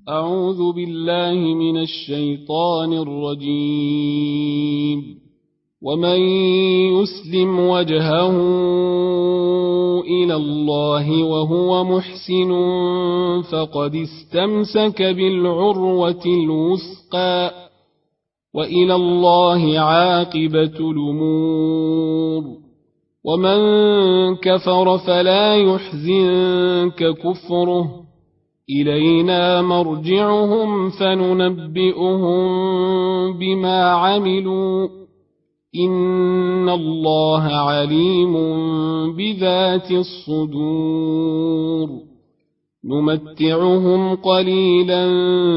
أعوذ بالله من الشيطان الرجيم. ومن يسلم وجهه إلى الله وهو محسن فقد استمسك بالعروة الوثقى وإلى الله عاقبة الأمور. ومن كفر فلا يحزنك كفره، إلينا مرجعهم فننبئهم بما عملوا، إن الله عليم بذات الصدور. نمتعهم قليلا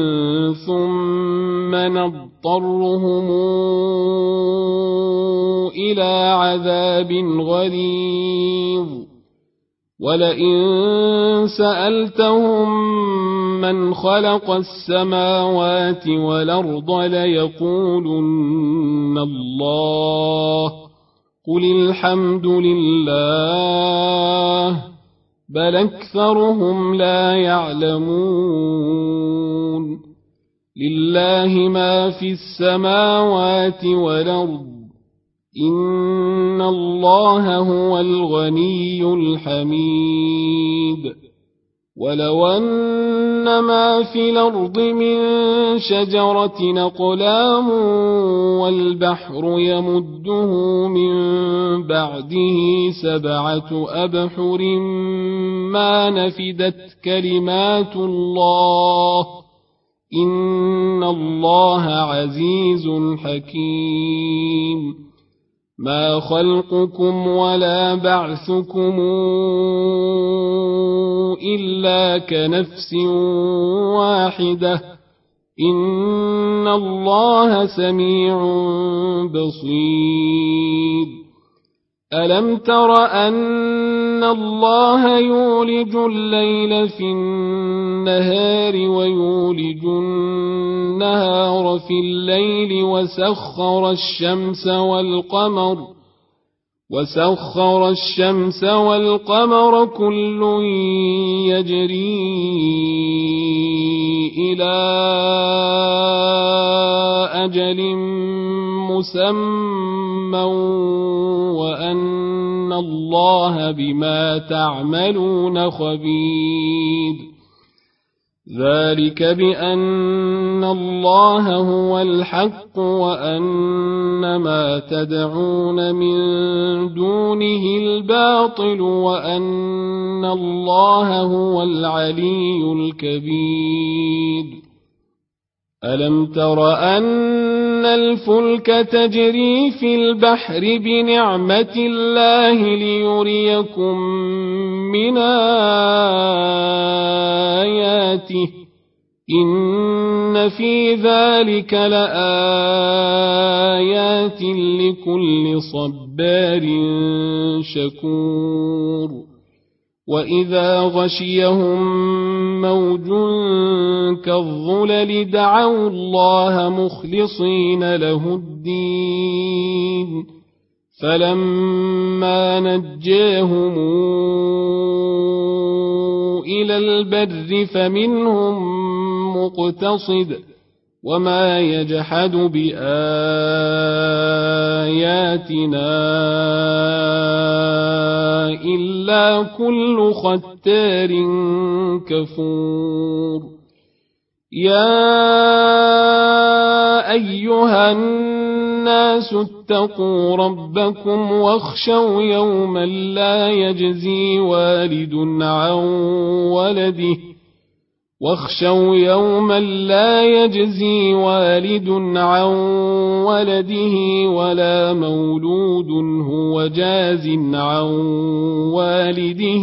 ثم نضطرهم إلى عذاب غليظ. ولئن سألتهم من خلق السماوات والأرض ليقولن الله، قل الحمد لله، بل أكثرهم لا يعلمون. لله ما في السماوات والأرض، إن الله هو الغني الحميد. ولو أن ما في الأرض من شجرة أقلام والبحر يمده من بعده 7 أبحر ما نفدت كلمات الله، إن الله عزيز حكيم. ما خلقكم ولا بعثكم إلا كنفس واحدة، إن الله سميع بصير. ألم تر أن الله يولج الليل في النهار ويولج النهار في الليل وسخر الشمس والقمر كل يجري إلى أجل مسمى وأن الله بما تعملون خبير. ذلك بأن الله هو الحق وأن ما تدعون من دونه الباطل وأن الله هو العلي الكبير. ألم تر أن الفلك تجري في البحر بنعمة الله ليريكم من آياته، إن في ذلك لآيات لكل صبار شكور. وإذا غشيهم موج كالظلل دعوا الله مخلصين له الدين، فلما نجاهم إلى البر فمنهم مقتصد، وما يجحد بآياتنا إلا كل ختار كفور. يا أيها الناس اتقوا ربكم واخشوا يوما لا يجزي والد عن ولده ولا مولود هو جاز عن والده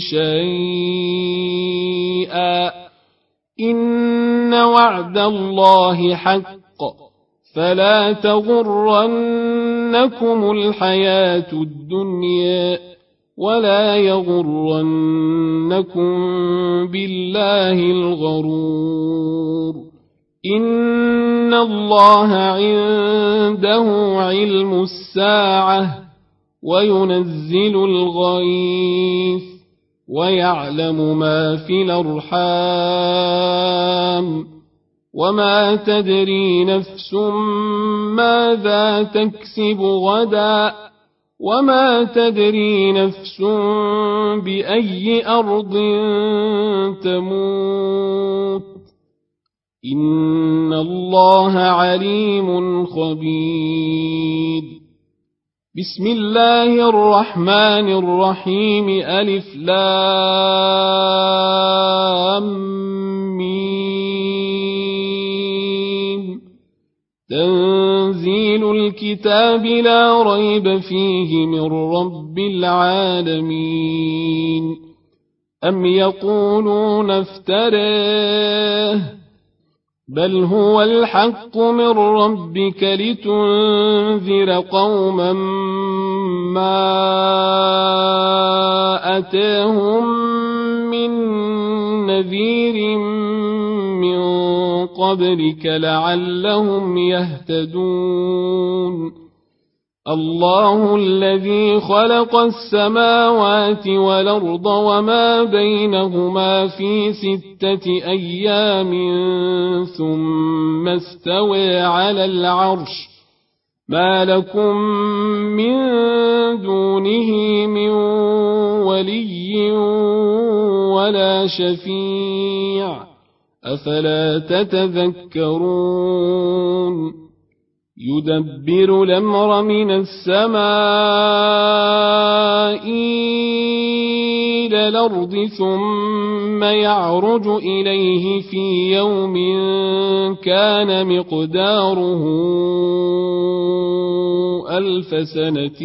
شيئا، إن وعد الله حق، فلا تغرنكم الحياة الدنيا ولا يغرنكم بالله الغرور. إن الله عنده علم الساعة وينزل الغيث ويعلم ما في الأرحام الأنعام وما تدري نفس ماذا تكسب غدا وما تدري نفس بأي أرض تموت إن الله عليم خبير. بسم الله الرحمن الرحيم. ألف لام ميم. تنزيل الكتاب لا ريب فيه من رب العالمين. أم يقولون افتراه بل هو الحق من ربك لتنذر قوما ما أتاهم من نذير من قبلك لعلهم يهتدون. الله الذي خلق السماوات والأرض وما بينهما في 6 أيام ثم استوى على العرش ما لكم من دونه من ولي ولا شفيع أفلا تتذكرون. يدبر الأمر من السماء إلى الأرض ثم يعرج إليه في يوم كان مقداره 1000 سنة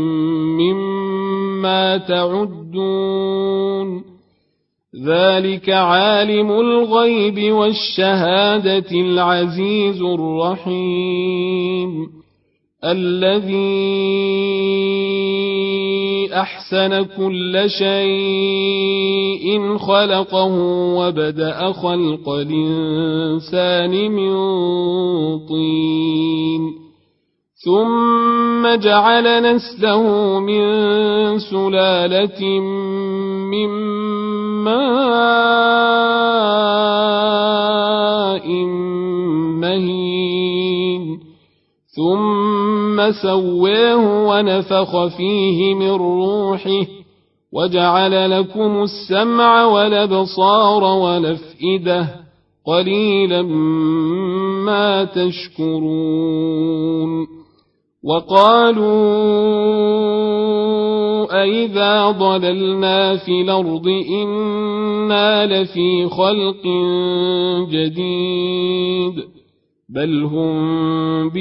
مما تعدون. ذلك عالم الغيب والشهادة العزيز الرحيم الذي أحسن كل شيء خلقه وبدأ خلق الإنسان من طين ثم جعل نسله من سلالة من ماء مهين ثم سواه ونفخ فيه من روحه وجعل لكم السمع والأبصار والأفئدة قليلا ما تشكرون. وقالوا أئذا ضللنا في الأرض إنا لفي خلق جديد بل هم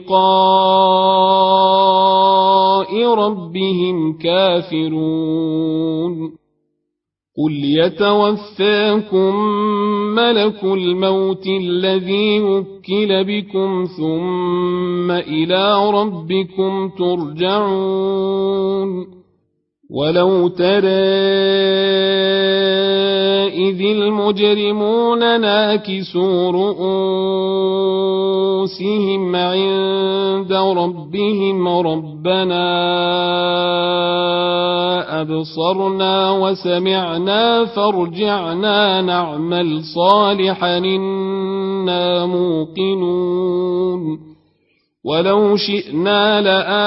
بلقاء ربهم كافرون. قل يتوفاكم ملك الموت الذي وكل بكم ثم إلى ربكم ترجعون. ولو ترى إذ المجرمون ناكسوا رؤوسهم عند ربهم ربنا أبصرنا وسمعنا فارجعنا نعمل صالحا إنا موقنون. ولو شئنا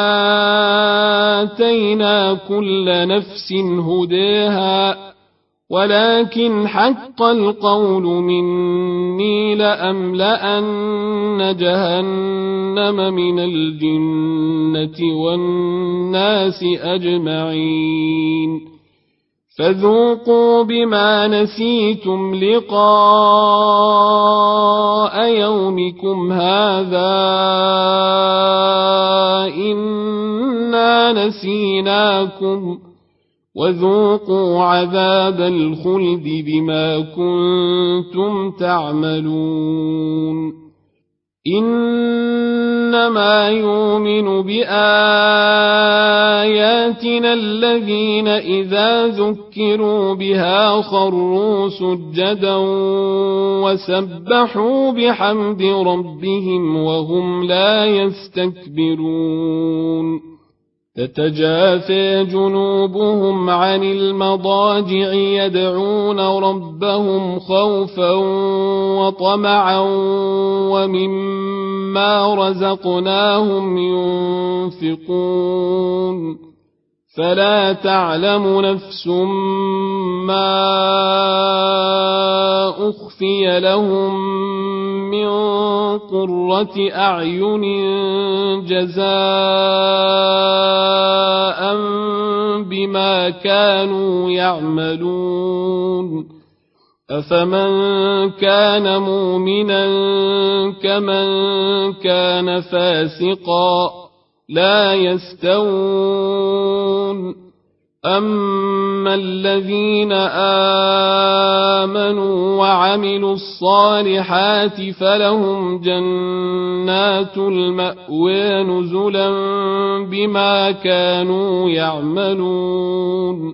لآتينا كل نفس هداها ولكن حق القول مني لأملأن جهنم من الجنة والناس أجمعين. فذوقوا بما نسيتم لقاء يومكم هذا إنا نسيناكم وذوقوا عذاب الخلد بما كنتم تعملون. إنما يؤمن بآياتنا الذين إذا ذكروا بها خروا سجدا وسبحوا بحمد ربهم وهم لا يستكبرون. تتجافى جنوبهم عن المضاجع يدعون ربهم خوفا وطمعا ومما رزقناهم ينفقون فلا تعلم نفس ما أخفي لهم من قرة أعين جزاء بما كانوا يعملون أفمن كان مؤمنا كمن كان فاسقا لا يستوون أما الذين آمنوا وعملوا الصالحات فلهم جنات المأوى نزلا بما كانوا يعملون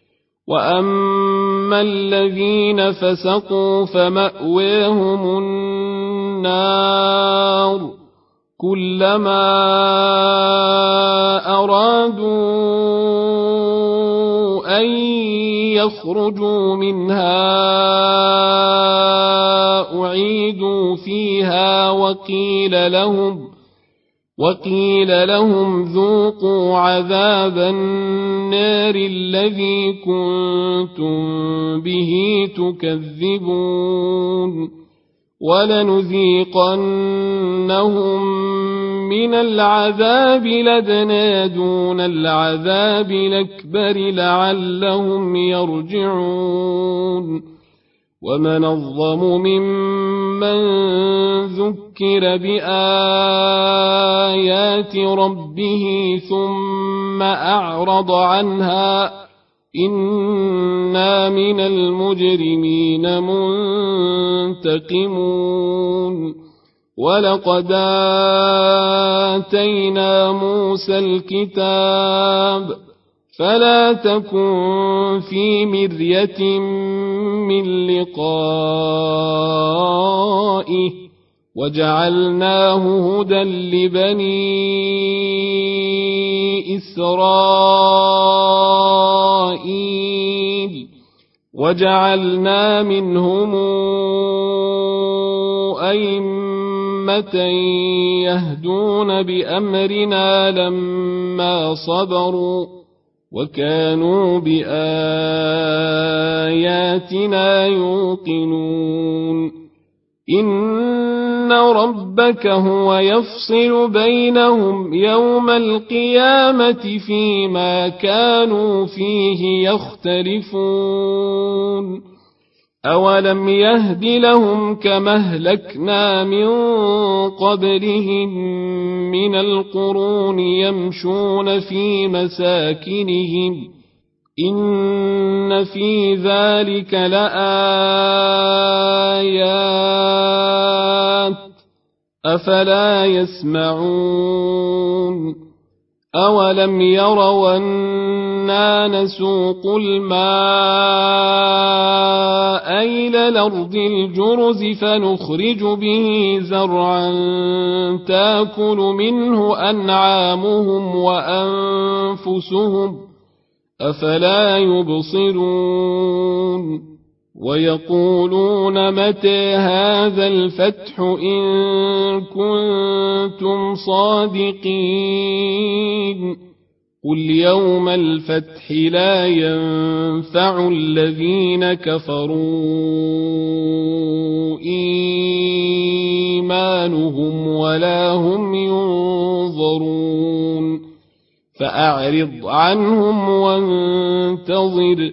وأما الذين فسقوا فمأواهم النار كلما أرادوا أن يخرجوا منها أعيدوا فيها وقيل لهم ذوقوا عذاب النار الذي كنتم به تكذبون ولنذيقنهم من العذاب لدنا دون العذاب الأكبر لعلهم يرجعون ومن أظلم ممن ذكر بآيات ربه ثم أعرض عنها إنا من المجرمين منتقمون ولقد آتينا موسى الكتاب فلا تكن في مرية من لقائه وجعلناه هدى لبني إسرائيل وجعلنا منهم أئمة يهدون بأمرنا لما صبروا وكانوا بآياتنا يوقنون إن ربك هو يفصل بينهم يوم القيامة فيما كانوا فيه يختلفون أولم يهد لهم كما أهلكنا من قبلهم من القرون يمشون في مساكنهم إن في ذلك لآيات أفلا يسمعون أولم يروا أنا نسوق الماء إلى الأرض الجرز فنخرج به زرعا تأكل منه أنعامهم وأنفسهم أفلا يبصرون ويقولون متى هذا الفتح إن كنتم صادقين قل يوم الفتح لا ينفع الذين كفروا إيمانهم ولا هم ينظرون فأعرض عنهم وانتظر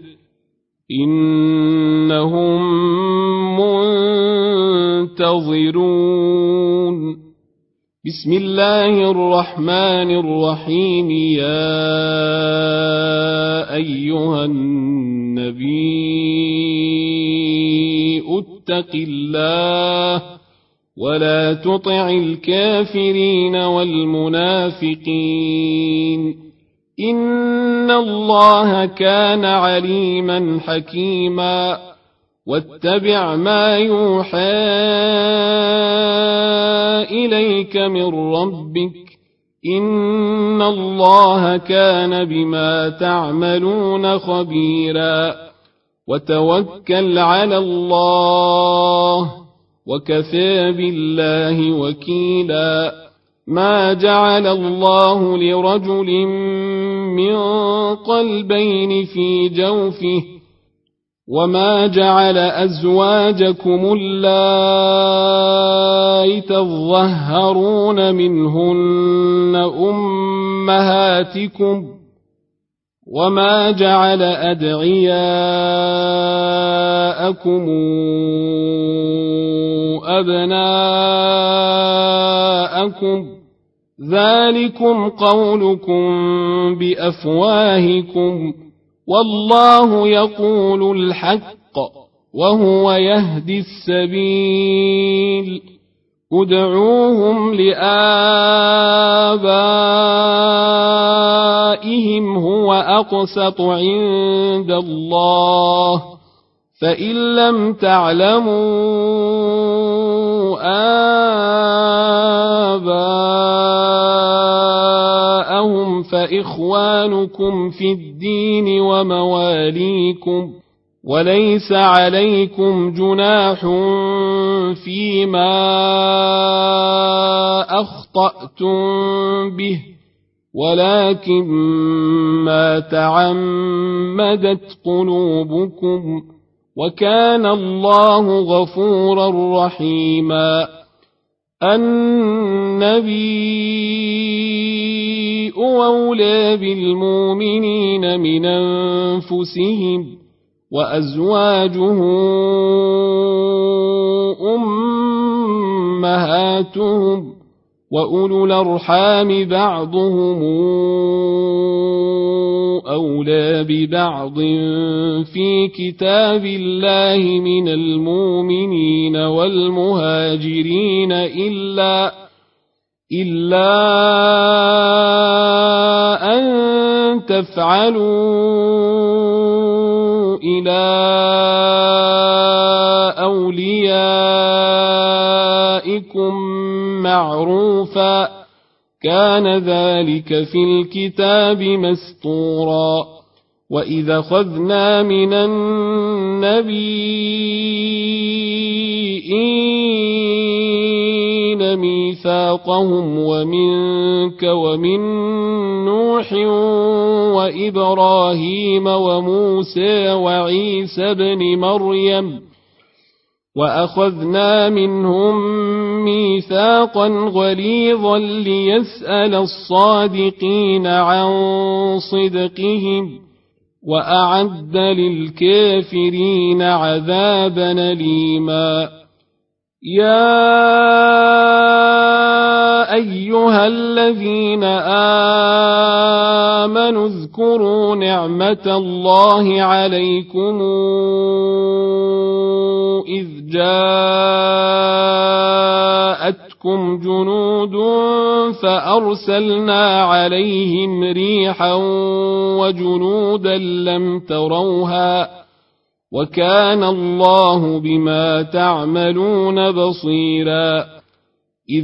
إنهم منتظرون بسم الله الرحمن الرحيم يا أيها النبي اتق الله ولا تطع الكافرين والمنافقين إن الله كان عليما حكيما واتبع ما يوحى إليك من ربك إن الله كان بما تعملون خبيرا وتوكل على الله وكفى بالله وكيلا ما جعل الله لرجل من قلبين في جوفه وما جعل أزواجكم اللائي تظهرون منهن أمهاتكم وما جعل أدعياءكم أبناءكم ذلكم قولكم بأفواهكم والله يقول الحق وهو يهدي السبيل ادعوهم لآبائهم هو أقسط عند الله فإن لم تعلموا آباءهم فإخوانكم في الدين ومواليكم وليس عليكم جناح فيما أخطأتم به ولكن ما تعمدت قلوبكم وكان الله غفورا رحيما النبي أولى بالمؤمنين من أنفسهم وأزواجه أمهاتهم وأولو الأرحام بعضهم أولى ببعض في كتاب الله من المؤمنين والمهاجرين إلا أن تفعلوا إلى أوليائكم معروفا كان ذلك في الكتاب مسطورا وإذا أخذنا من النبيين ميثاقهم ومنك ومن نوح وإبراهيم وموسى وعيسى بن مريم وأخذنا منهم ميثاقا غليظا ليسأل الصادقين عن صدقهم وأعد للكافرين عذابا أليما يا أيها الذين آمنوا اذكروا نعمة الله عليكم إذ جاءتكم جنود فأرسلنا عليهم ريحا وجنودا لم تروها وكان الله بما تعملون بصيرا إذ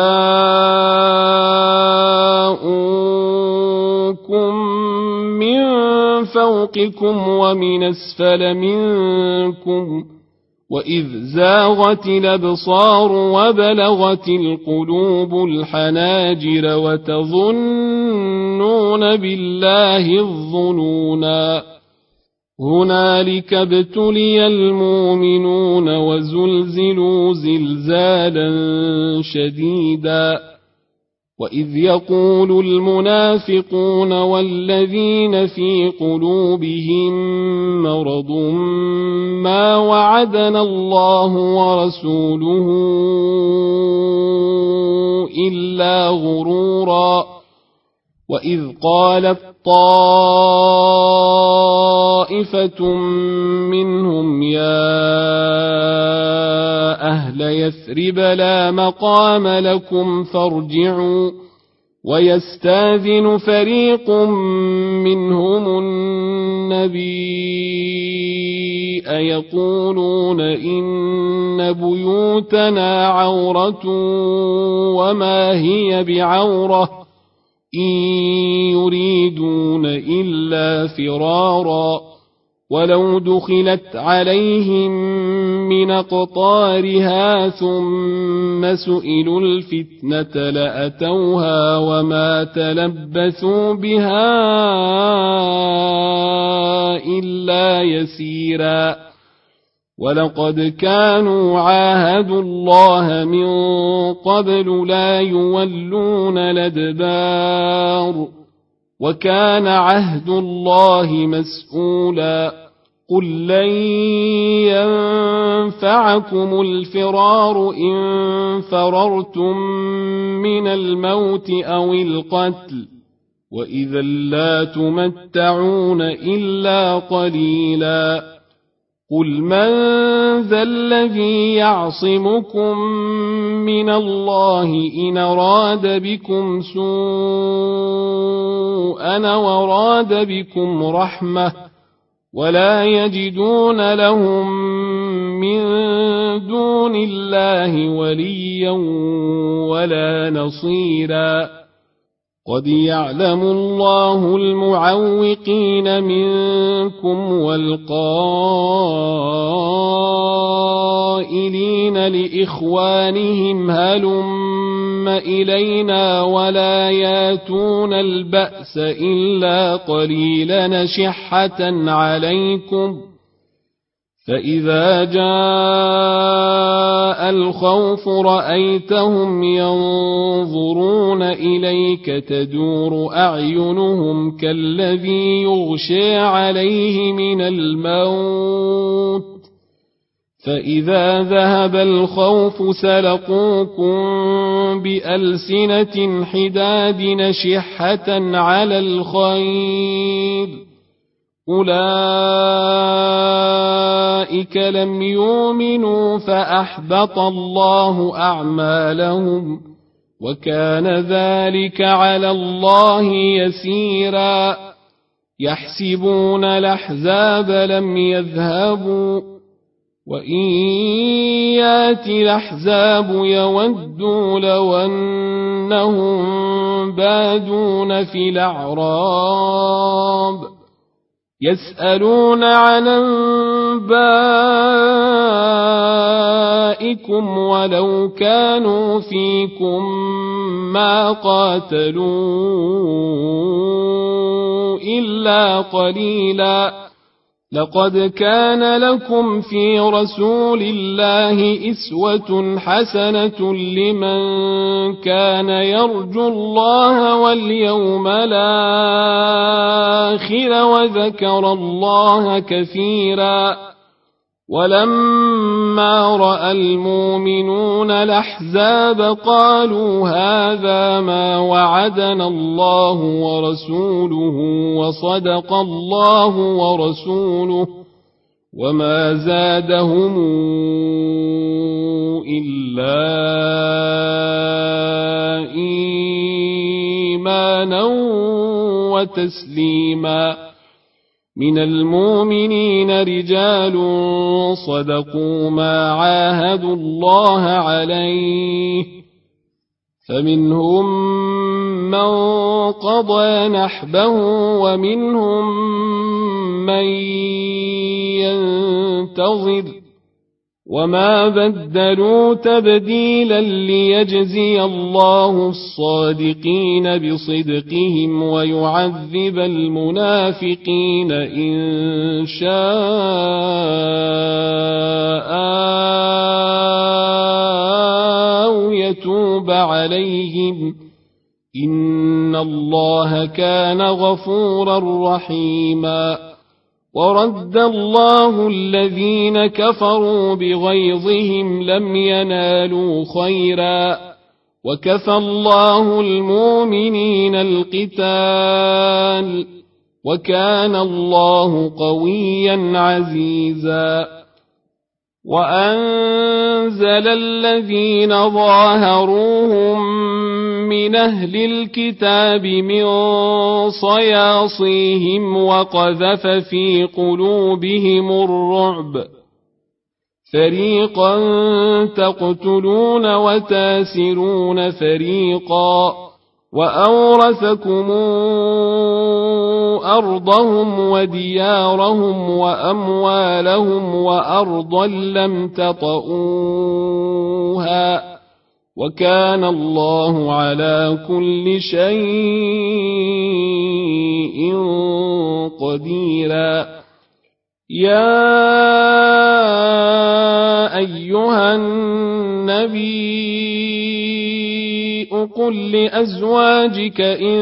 جاءوكم من فوقكم ومن أسفل منكم وإذ زاغت الأبصار وبلغت القلوب الحناجر وتظنون بالله الظنونا هنالك ابتلي المؤمنون وزلزلوا زلزالا شديدا وإذ يقول المنافقون والذين في قلوبهم مرض ما وعدنا الله ورسوله إلا غرورا وإذ قالت طائفة منهم يا أهل يثرب لا مقام لكم فارجعوا ويستاذن فريق منهم النبي يقولون إن بيوتنا عورة وما هي بعورة إن يريدون إلا فرارا ولو دخلت عليهم من أقطارها ثم سئلوا الفتنة لأتوها وما تلبثوا بها إلا يسيرا ولقد كانوا عاهدوا الله من قبل لا يولون الأدبار وكان عهد الله مسؤولا قل لن ينفعكم الفرار إن فررتم من الموت أو القتل وإذا لا تمتعون إلا قليلا قل من ذا الذي يعصمكم من الله إن أراد بكم سوءا وراد بكم رحمة ولا يجدون لهم من دون الله وليا ولا نصيرا قد يعلم الله المعوقين منكم والقائلين لإخوانهم هلم إلينا ولا ياتون البأس إلا قليلا شحة عليكم فإذا جاء الخوف رأيتهم ينظرون إليك تدور أعينهم كالذي يغشى عليه من الموت فإذا ذهب الخوف سلقوكم بألسنة حداد نشحة على الخير أولئك لم يؤمنوا فأحبط الله أعمالهم وكان ذلك على الله يسيرا يحسبون الأحزاب لم يذهبوا وإن يأتي الأحزاب يودوا لو أنهم بادون في الأعراب يسألون عن أنبائكم ولو كانوا فيكم ما قاتلوا إلا قليلا لقد كان لكم في رسول الله أسوة حسنة لمن كان يرجو الله واليوم الآخر وذكر الله كثيرا ولما رأى المؤمنون الأحزاب قالوا هذا ما وعدنا الله ورسوله وصدق الله ورسوله وما زادهم إلا إيمانا وتسليما من المؤمنين رجال صدقوا ما عاهدوا الله عليه فمنهم من قضى نحبه ومنهم من ينتظر وما بدلوا تبديلا ليجزي الله الصادقين بصدقهم ويعذب المنافقين إن شاء أو يتوب عليهم إن الله كان غفورا رحيما ورد الله الذين كفروا بغيظهم لم ينالوا خيرا وكفى الله المؤمنين القتال وكان الله قويا عزيزا وأنزل الذين ظاهروهم من أهل الكتاب من صياصيهم وقذف في قلوبهم الرعب فريقا تقتلون وتاسرون فريقا وأورثكم أرضهم وديارهم وأموالهم وأرضا لم تطئوها وكان الله على كل شيء قديرا. يا أيها النبي قل لأزواجك إن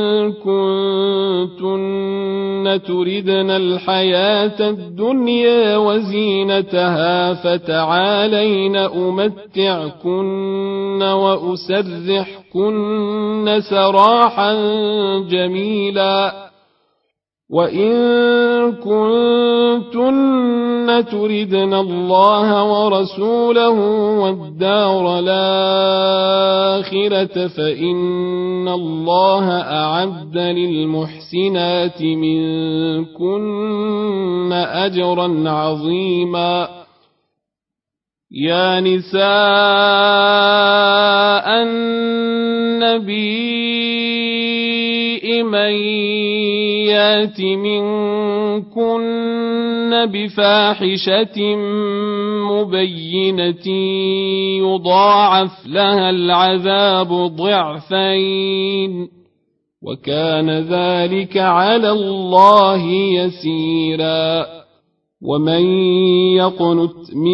كنتن تردن الحياة الدنيا وزينتها فتعالين أمتعكن وأسرحكن سراحا جميلا. وإن كنتن تردن الله ورسوله والدار الآخرة فإن الله أعد للمحسنات منكن أجرا عظيما. يا نساء النبي من يات منكن بفاحشة مبينة يضاعف لها العذاب ضعفين وكان ذلك على الله يسيرا. ومن يقنت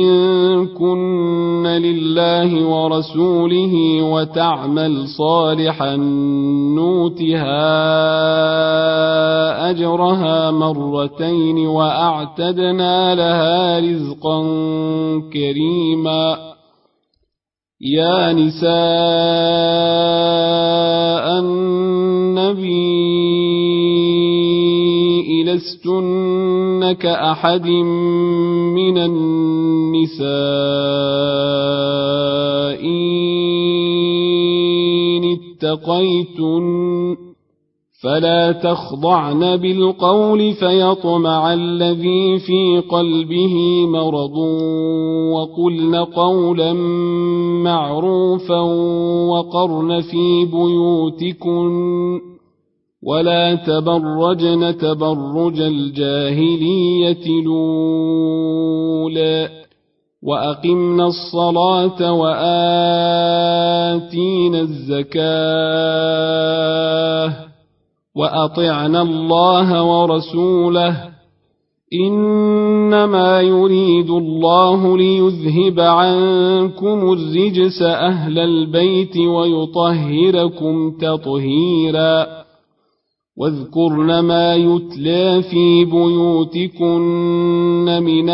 منكن لله ورسوله وتعمل صالحا نوتها أجرها مرتين وأعتدنا لها رزقا كريما. يا نساء النبي لستن كأحد من النساء إن اتقيتن فلا تخضعن بالقول فيطمع الذي في قلبه مرض وقلن قولا معروفا وقرن في بيوتكن ولا تبرجن تبرج الجاهلية الأولى وأقمنا الصلاة وآتينا الزكاة وأطعنا الله ورسوله إنما يريد الله ليذهب عنكم الرجس أهل البيت ويطهركم تطهيرا. واذكرن ما يتلى في بيوتكن من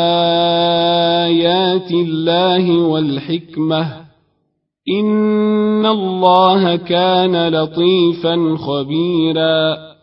آيات الله والحكمة إن الله كان لطيفا خبيرا.